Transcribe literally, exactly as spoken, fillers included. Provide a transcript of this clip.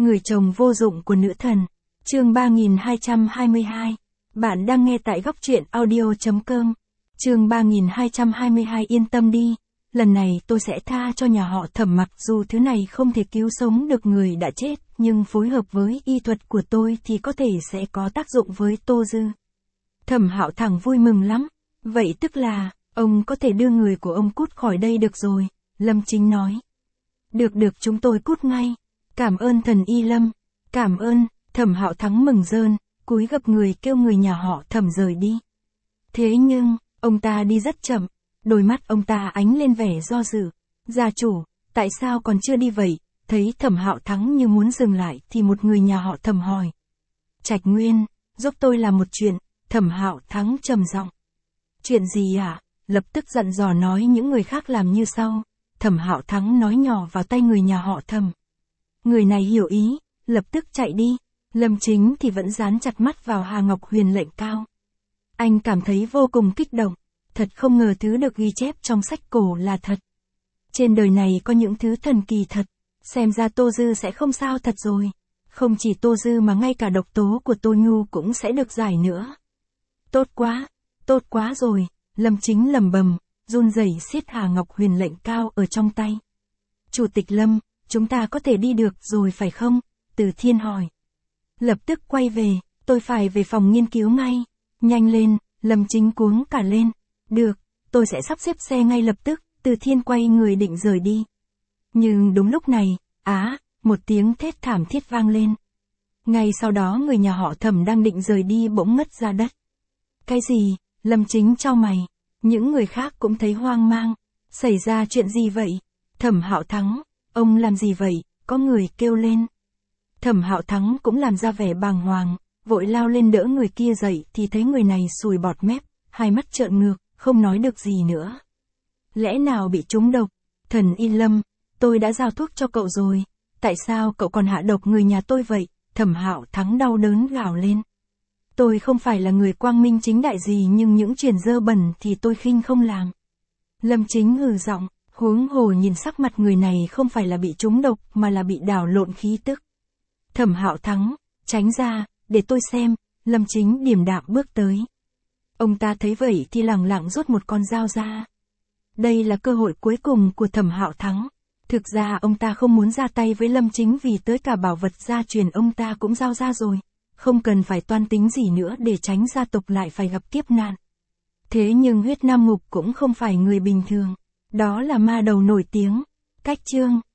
Người chồng vô dụng của nữ thần. Chương ba nghìn hai trăm hai mươi hai. Bạn đang nghe tại góc truyện audio chấm com. Chương ba nghìn hai trăm hai mươi hai. Yên tâm đi, lần này tôi sẽ tha cho nhà họ Thẩm, mặc dù thứ này không thể cứu sống được người đã chết, nhưng phối hợp với y thuật của tôi thì có thể sẽ có tác dụng với Tô Dư. Thẩm Hạo Thẳng vui mừng lắm. Vậy tức là, ông có thể đưa người của ông cút khỏi đây được rồi, Lâm Chính nói. Được được, chúng tôi cút ngay. Cảm ơn thần y Lâm. Cảm ơn. Thẩm Hạo Thắng mừng rơn, cúi gập người kêu người nhà họ Thẩm rời đi. Thế nhưng, ông ta đi rất chậm, đôi mắt ông ta ánh lên vẻ do dự. Gia chủ, tại sao còn chưa đi vậy? Thấy Thẩm Hạo Thắng như muốn dừng lại thì một người nhà họ Thẩm hỏi. Trạch Nguyên, giúp tôi làm một chuyện. Thẩm Hạo Thắng trầm giọng. Chuyện gì ạ? À? Lập tức dặn dò nói những người khác làm như sau. Thẩm Hạo Thắng nói nhỏ vào tay người nhà họ Thẩm. Người này hiểu ý, lập tức chạy đi. Lâm Chính thì vẫn dán chặt mắt vào Hà Ngọc Huyền lệnh cao. Anh cảm thấy vô cùng kích động. Thật không ngờ thứ được ghi chép trong sách cổ là thật. Trên đời này có những thứ thần kỳ thật. Xem ra Tô Dư sẽ không sao thật rồi. Không chỉ Tô Dư mà ngay cả độc tố của Tô Nhu cũng sẽ được giải nữa. Tốt quá, tốt quá rồi. Lâm Chính lẩm bẩm, run rẩy siết Hà Ngọc Huyền lệnh cao ở trong tay. Chủ tịch Lâm, chúng ta có thể đi được rồi phải không? Từ Thiên hỏi. Lập tức quay về, tôi phải về phòng nghiên cứu ngay. Nhanh lên, Lâm Chính cuống cả lên. Được, tôi sẽ sắp xếp xe ngay lập tức. Từ Thiên quay người định rời đi. Nhưng đúng lúc này, á, một tiếng thét thảm thiết vang lên. Ngay sau đó người nhà họ Thẩm đang định rời đi bỗng ngất ra đất. Cái gì? Lâm Chính chau mày. Những người khác cũng thấy hoang mang. Xảy ra chuyện gì vậy? Thẩm Hạo Thắng, ông làm gì vậy? Có người kêu lên. Thẩm Hạo Thắng cũng làm ra vẻ bàng hoàng, vội lao lên đỡ người kia dậy thì thấy người này sùi bọt mép, hai mắt trợn ngược, không nói được gì nữa. Lẽ nào bị trúng độc? Thần y Lâm, tôi đã giao thuốc cho cậu rồi, tại sao cậu còn hạ độc người nhà tôi vậy? Thẩm Hạo Thắng đau đớn gào lên. Tôi không phải là người quang minh chính đại gì, nhưng những chuyện dơ bẩn thì tôi khinh không làm. Lâm Chính hừ giọng, huống hồ nhìn sắc mặt người này không phải là bị trúng độc mà là bị đảo lộn khí tức. Thẩm Hạo Thắng, tránh ra, để tôi xem. Lâm Chính điềm đạm bước tới. Ông ta thấy vậy thì lẳng lặng rút một con dao ra. Đây là cơ hội cuối cùng của Thẩm Hạo Thắng. Thực ra ông ta không muốn ra tay với Lâm Chính vì tới cả bảo vật gia truyền ông ta cũng giao ra rồi. Không cần phải toan tính gì nữa để tránh gia tộc lại phải gặp kiếp nạn. Thế nhưng Huyết Nam Ngục cũng không phải người bình thường. Đó là ma đầu nổi tiếng. Cách chương.